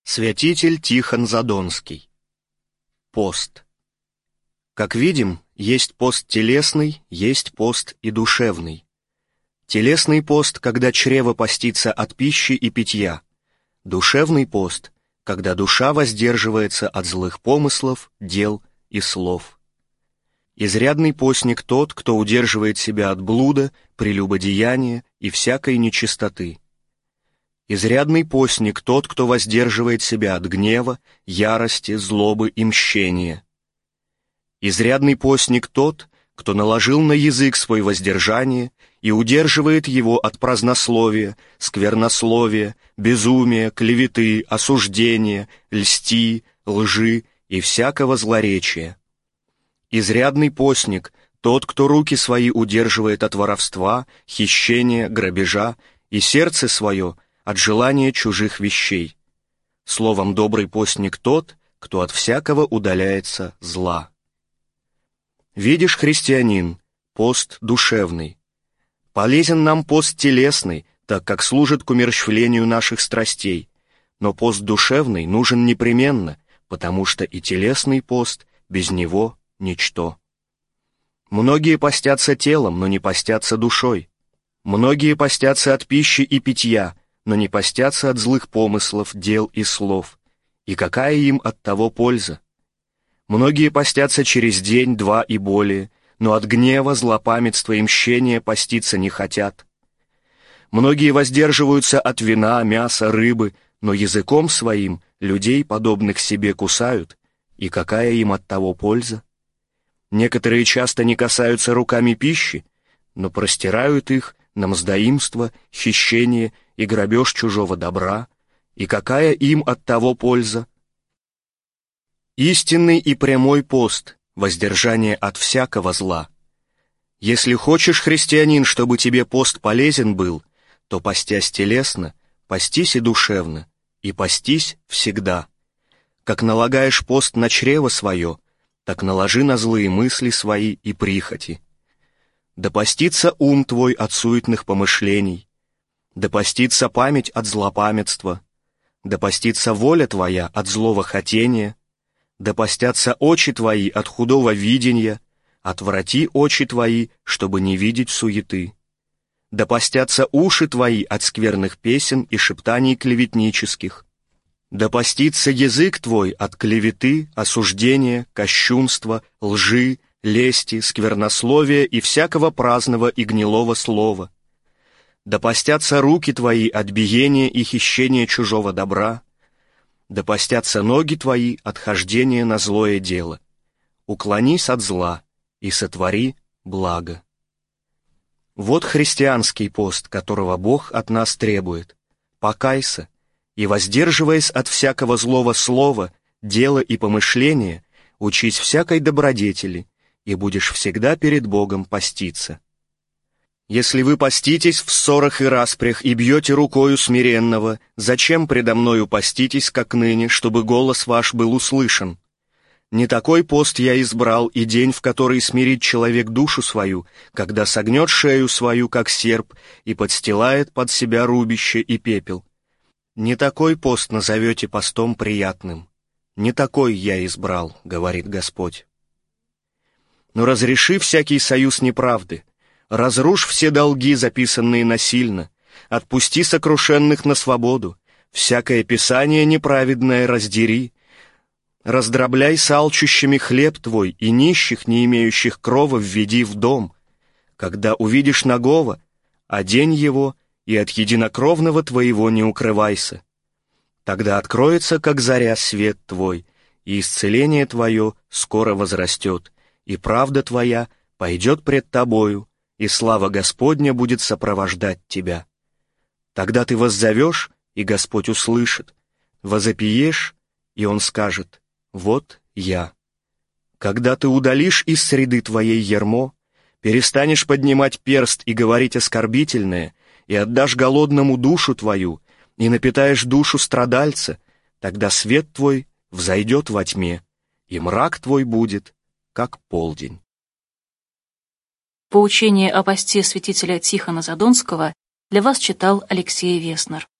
Святитель Тихон Задонский. Пост. Как видим, есть пост телесный, есть пост и душевный. Телесный пост, когда чрево постится от пищи и питья. Душевный пост, когда душа воздерживается от злых помыслов, дел и слов. Изрядный постник тот, кто удерживает себя от блуда, прелюбодеяния и всякой нечистоты. Изрядный постник тот, кто воздерживает себя от гнева, ярости, злобы и мщения. Изрядный постник тот, кто наложил на язык свой воздержание и удерживает его от празднословия, сквернословия, безумия, клеветы, осуждения, льсти, лжи и всякого злоречия. Изрядный постник тот, кто руки свои удерживает от воровства, хищения, грабежа и сердце свое от желания чужих вещей. Словом, добрый постник тот, кто от всякого удаляется зла. Видишь, христианин, пост душевный. Полезен нам пост телесный, так как служит к умерщвлению наших страстей, но пост душевный нужен непременно, потому что и телесный пост без него ничто. Многие постятся телом, но не постятся душой. Многие постятся от пищи и питья, но не постятся от злых помыслов, дел и слов. И какая им от того польза? Многие постятся через день, два и более, но от гнева, злопамятства и мщения поститься не хотят. Многие воздерживаются от вина, мяса, рыбы, но языком своим людей, подобных себе, кусают. И какая им от того польза? Некоторые часто не касаются руками пищи, но простирают их на мздоимство, хищение и грабеж чужого добра, и какая им от того польза? Истинный и прямой пост, воздержание от всякого зла. Если хочешь, христианин, чтобы тебе пост полезен был, то, постясь телесно, постись и душевно, и постись всегда. Как налагаешь пост на чрево свое, так наложи на злые мысли свои и прихоти. Да постится ум твой от суетных помышлений, да постится память от злопамятства, да постится воля твоя от злого хотения, да постятся очи твои от худого видения, отврати очи твои, чтобы не видеть суеты. Да постятся уши твои от скверных песен и шептаний клеветнических. Да постится язык твой от клеветы, осуждения, кощунства, лжи, лести, сквернословия и всякого праздного и гнилого слова. Да постятся руки твои от биения и хищения чужого добра. Да постятся ноги твои от хождения на злое дело. Уклонись от зла и сотвори благо. Вот христианский пост, которого Бог от нас требует. Покайся, и, воздерживаясь от всякого злого слова, дела и помышления, учись всякой добродетели, и будешь всегда перед Богом поститься. Если вы поститесь в ссорах и распрях и бьете рукою смиренного, зачем предо мною поститесь, как ныне, чтобы голос ваш был услышан? Не такой пост я избрал, и день, в который смирит человек душу свою, когда согнет шею свою, как серп, и подстилает под себя рубище и пепел. Не такой пост назовете постом приятным. Не такой я избрал, говорит Господь. Но разреши всякий союз неправды, разрушь все долги, записанные насильно, отпусти сокрушенных на свободу, всякое писание неправедное раздери, раздробляй с алчущими хлеб твой и нищих, не имеющих крова, введи в дом. Когда увидишь нагого, одень его, и от единокровного твоего не укрывайся. Тогда откроется, как заря, свет твой, и исцеление твое скоро возрастет, и правда твоя пойдет пред тобою, и слава Господня будет сопровождать тебя. Тогда ты воззовешь, и Господь услышит, возопиешь, и Он скажет: «Вот я». Когда ты удалишь из среды твоей ярмо, перестанешь поднимать перст и говорить оскорбительное, и отдашь голодному душу твою, и напитаешь душу страдальца, тогда свет твой взойдет во тьме, и мрак твой будет, как полдень. Поучение о посте святителя Тихона Задонского для вас читал Алексей Веснер.